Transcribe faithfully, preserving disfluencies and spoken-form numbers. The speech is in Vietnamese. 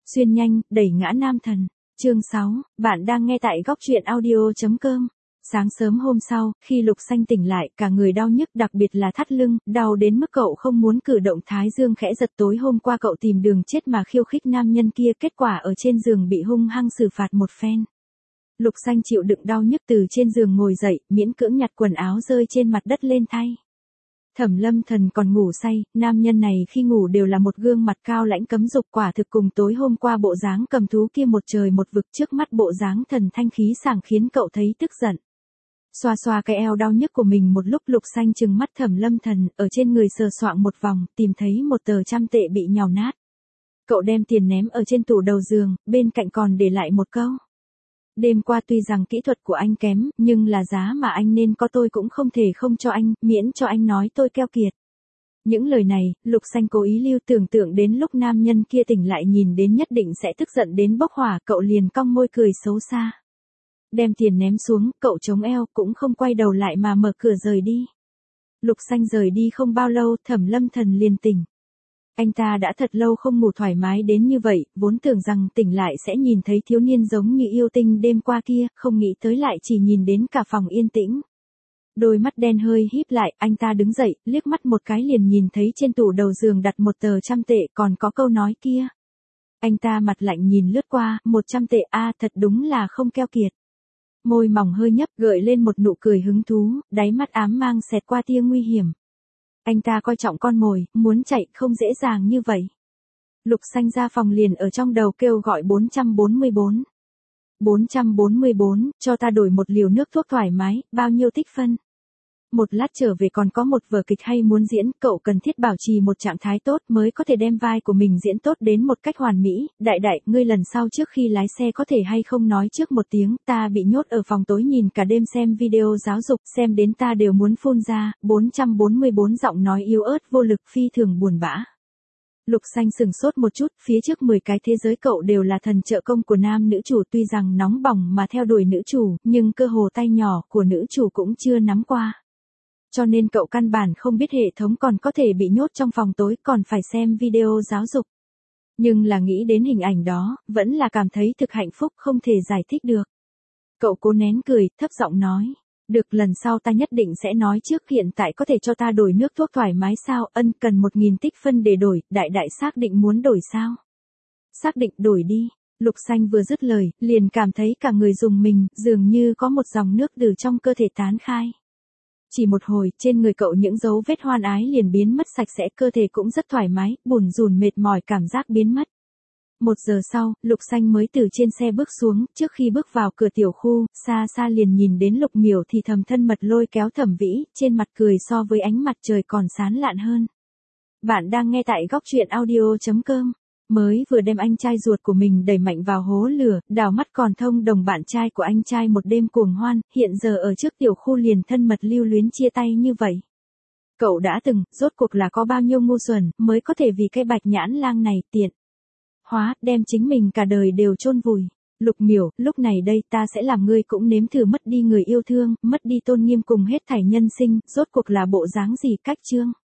Xuyên nhanh, đẩy ngã nam thần. Chương sáu, bạn đang nghe tại góc truyện audio.com. Sáng sớm hôm sau, khi Lục Xanh tỉnh lại, cả người đau nhức, đặc biệt là thắt lưng, đau đến mức cậu không muốn cử động thái dương khẽ giật. Tối hôm qua cậu tìm đường chết mà khiêu khích nam nhân kia, kết quả ở trên giường bị hung hăng xử phạt một phen. Lục Xanh chịu đựng đau nhức từ trên giường ngồi dậy, miễn cưỡng nhặt quần áo rơi trên mặt đất lên thay. Thẩm Lâm Thần còn ngủ say, nam nhân này khi ngủ đều là một gương mặt cao lãnh cấm dục, quả thực cùng tối hôm qua bộ dáng cầm thú kia một trời một vực. Trước mắt bộ dáng thần thanh khí sảng khiến cậu thấy tức giận. Xoa xoa cái eo đau nhức của mình một lúc, Lục Xanh trừng mắt Thẩm Lâm Thần, ở trên người sờ soạng một vòng, tìm thấy một tờ trăm tệ bị nhào nát. Cậu đem tiền ném ở trên tủ đầu giường, bên cạnh còn để lại một câu: đêm qua tuy rằng kỹ thuật của anh kém, nhưng là giá mà anh nên có tôi cũng không thể không cho anh, miễn cho anh nói tôi keo kiệt. Những lời này, Lục Xanh cố ý lưu, tưởng tượng đến lúc nam nhân kia tỉnh lại nhìn đến nhất định sẽ tức giận đến bốc hỏa, cậu liền cong môi cười xấu xa. Đem tiền ném xuống, cậu chống eo, cũng không quay đầu lại mà mở cửa rời đi. Lục Xanh rời đi không bao lâu, Thẩm Lâm Thần liền tỉnh. Anh ta đã thật lâu không ngủ thoải mái đến như vậy, vốn tưởng rằng tỉnh lại sẽ nhìn thấy thiếu niên giống như yêu tinh đêm qua kia, không nghĩ tới lại chỉ nhìn đến cả phòng yên tĩnh. Đôi mắt đen hơi híp lại, anh ta đứng dậy, liếc mắt một cái liền nhìn thấy trên tủ đầu giường đặt một tờ trăm tệ, còn có câu nói kia. Anh ta mặt lạnh nhìn lướt qua, một trăm tệ, a thật đúng là không keo kiệt. Môi mỏng hơi nhấp, gợi lên một nụ cười hứng thú, đáy mắt ám mang xẹt qua tia nguy hiểm. Anh ta coi trọng con mồi, muốn chạy không dễ dàng như vậy. Lục Xanh ra phòng liền ở trong đầu kêu gọi bốn trăm bốn mươi bốn. bốn trăm bốn mươi bốn, cho ta đổi một liều nước thuốc thoải mái, bao nhiêu tích phân? Một lát trở về còn có một vở kịch hay muốn diễn, cậu cần thiết bảo trì một trạng thái tốt mới có thể đem vai của mình diễn tốt đến một cách hoàn mỹ. Đại đại, ngươi lần sau trước khi lái xe có thể hay không nói trước một tiếng, ta bị nhốt ở phòng tối nhìn cả đêm xem video giáo dục, xem đến ta đều muốn phun ra. bốn trăm bốn mươi bốn giọng nói yếu ớt vô lực phi thường buồn bã. Lục Xanh sừng sốt một chút, phía trước mười cái thế giới cậu đều là thần trợ công của nam nữ chủ, tuy rằng nóng bỏng mà theo đuổi nữ chủ, nhưng cơ hồ tay nhỏ của nữ chủ cũng chưa nắm qua. Cho nên cậu căn bản không biết hệ thống còn có thể bị nhốt trong phòng tối, còn phải xem video giáo dục. Nhưng là nghĩ đến hình ảnh đó, vẫn là cảm thấy thực hạnh phúc không thể giải thích được. Cậu cố nén cười, thấp giọng nói. Được, lần sau ta nhất định sẽ nói trước, hiện tại có thể cho ta đổi nước thuốc thoải mái sao? Ân, cần một nghìn tích phân để đổi, đại đại xác định muốn đổi sao? Xác định, đổi đi. Lục Xanh vừa dứt lời, liền cảm thấy cả người rùng mình, dường như có một dòng nước từ trong cơ thể tán khai. Chỉ một hồi, trên người cậu những dấu vết hoan ái liền biến mất sạch sẽ, cơ thể cũng rất thoải mái, bủn rủn mệt mỏi cảm giác biến mất. Một giờ sau, Lục Xanh mới từ trên xe bước xuống, trước khi bước vào cửa tiểu khu, xa xa liền nhìn đến Lục Miểu thì thầm thân mật lôi kéo Thẩm Vĩ, trên mặt cười so với ánh mặt trời còn sáng lạn hơn. Bạn đang nghe tại góc truyện audio.com. Mới vừa đem anh trai ruột của mình đẩy mạnh vào hố lửa, đào mắt còn thông đồng bạn trai của anh trai một đêm cuồng hoan, hiện giờ ở trước tiểu khu liền thân mật lưu luyến chia tay như vậy. Cậu đã từng, rốt cuộc là có bao nhiêu ngu xuẩn, mới có thể vì cái bạch nhãn lang này tiện hóa, đem chính mình cả đời đều chôn vùi. Lục Miểu, lúc này đây ta sẽ làm ngươi cũng nếm thử mất đi người yêu thương, mất đi tôn nghiêm cùng hết thảy nhân sinh, rốt cuộc là bộ dáng gì cách chương.